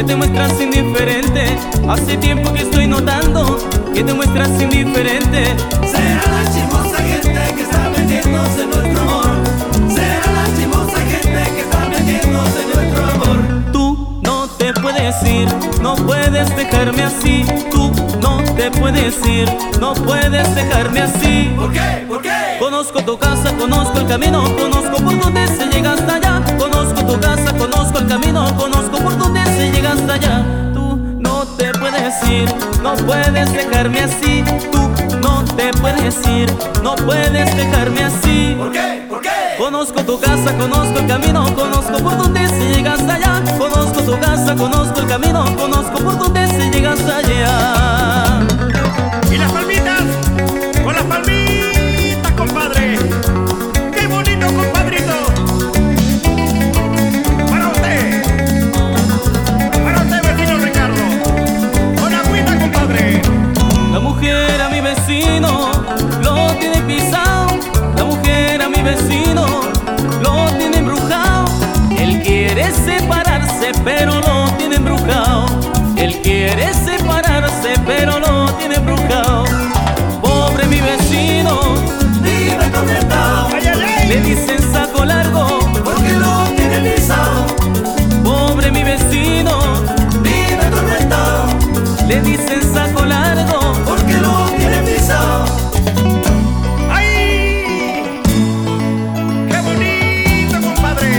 te muestras indiferente. Hace tiempo que estoy notando que te muestras indiferente. Será la chismosa gente que está metiéndose en nuestro amor. Será la chismosa gente que está metiéndose en nuestro amor. Tú no te puedes ir, no puedes dejarme así. Tú no te puedes ir, no puedes dejarme así. ¿Por qué? ¿Por qué? Conozco tu casa, conozco el camino, conozco por dónde se llega hasta allá. Conozco tu casa, conozco el camino, conozco por dónde se llega hasta allá. Tú no te puedes ir, no puedes dejarme así. Tú no te puedes ir, no puedes dejarme así. ¿Por qué? ¿Por qué? Conozco tu casa, conozco el camino, conozco por dónde se llega hasta allá. Conozco tu casa, conozco el camino, conozco por dónde se llega hasta allá. Y las palmitas, con las palmitas, compadre. ¡Qué bonito, compadrito! Para usted, vecino Ricardo. Con agüita, compadre. La mujer a mi vecino lo tiene pisado. La mujer a mi vecino lo tiene embrujado. Él quiere separarse pero lo tiene embrujado. Él quiere separarse pero lo tiene embrujado. Pobre mi vecino, Vive atormentado, le dicen saco largo porque lo tiene pisado. Pobre mi vecino, Vive atormentado, le dicen saco largo porque lo tiene pisado. ¡Ay! ¡Qué bonito, compadre!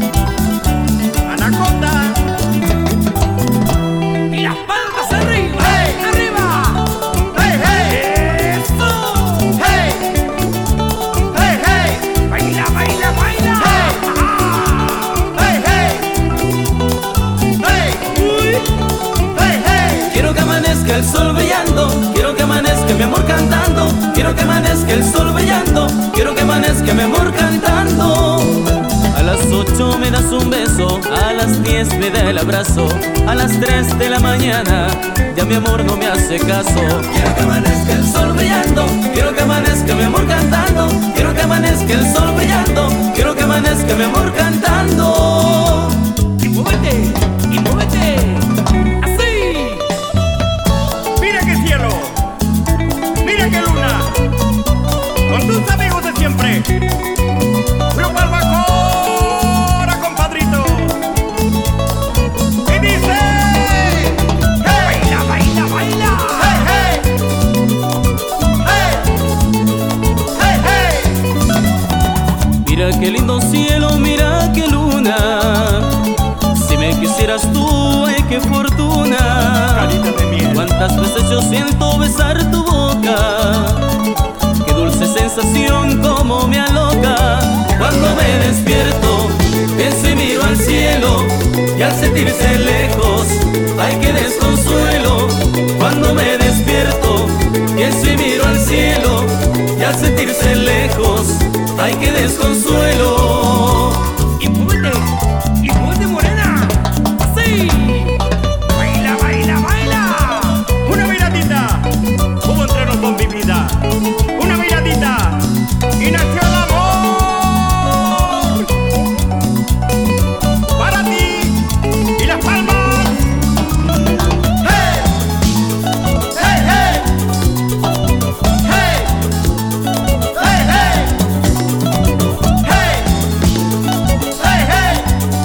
Anaconda. Y las palmas arriba. ¡Hey! ¡Arriba! ¡Hey, hey! ¡Eso! ¡Hey! ¡Hey, hey! ¡Baila, baila, baila! ¡Hey, hey! ¡Hey! Uy. ¡Hey, hey! Quiero que amanezca el sol brillando, quiero que amanezca mi amor cantando. Quiero que amanezca el sol brillando, quiero que amanezca mi amor cantando. A las 8 me das un beso, a las 10 me da el abrazo. A las 3 de la mañana ya mi amor no me hace caso. Quiero que amanezca el sol brillando, Quiero que amanezca mi amor cantando. Quiero que amanezca el sol brillando, quiero que amanezca mi amor cantando. y muévete, y muévete. Así. ¡Mira qué cielo! ¡Mira qué luna! Con tus amigos de siempre. ¡Grupo Albacora, compadrito! Y dice... ¡Baila, baila, baila! ¡Hey, hey! ¡Hey! ¡Hey, hey! Mira qué lindo cielo, mira qué luna. Si me quisieras tú, ay qué fortuna. Carita de miel. Cuántas veces yo siento besar tu boca. Qué dulce sensación como me aloca. Cuando me despierto, pienso y miro al cielo. Y al sentirse lejos, ay qué desconsuelo. Cuando me despierto, pienso y miro al cielo. Y al sentirse lejos, ay qué desconsuelo. ¡Y muévete, morena! ¡Sí! ¡Baila, baila, baila! Una bailadita, hubo entre los dos mi vida. Una bailadita, y nació el amor. Para ti, y las palmas. ¡Hey! ¡Hey, hey! ¡Hey! ¡Hey, hey! ¡Hey! ¡Hey, hey!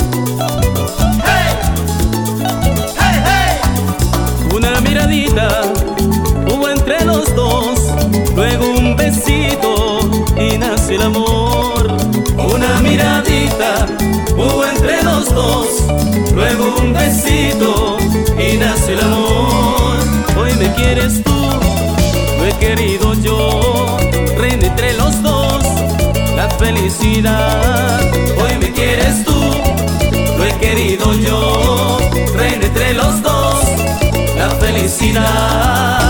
¡Hey! ¡Hey, hey! Una miradita hubo entre los dos, luego un besito y nació el amor. Una miradita hubo entre los dos, luego un besito y nació el amor. Hoy me quieres tú, lo he querido yo, reina entre los dos, la felicidad. Hoy me quieres tú, lo he querido yo, reina entre los dos, la felicidad.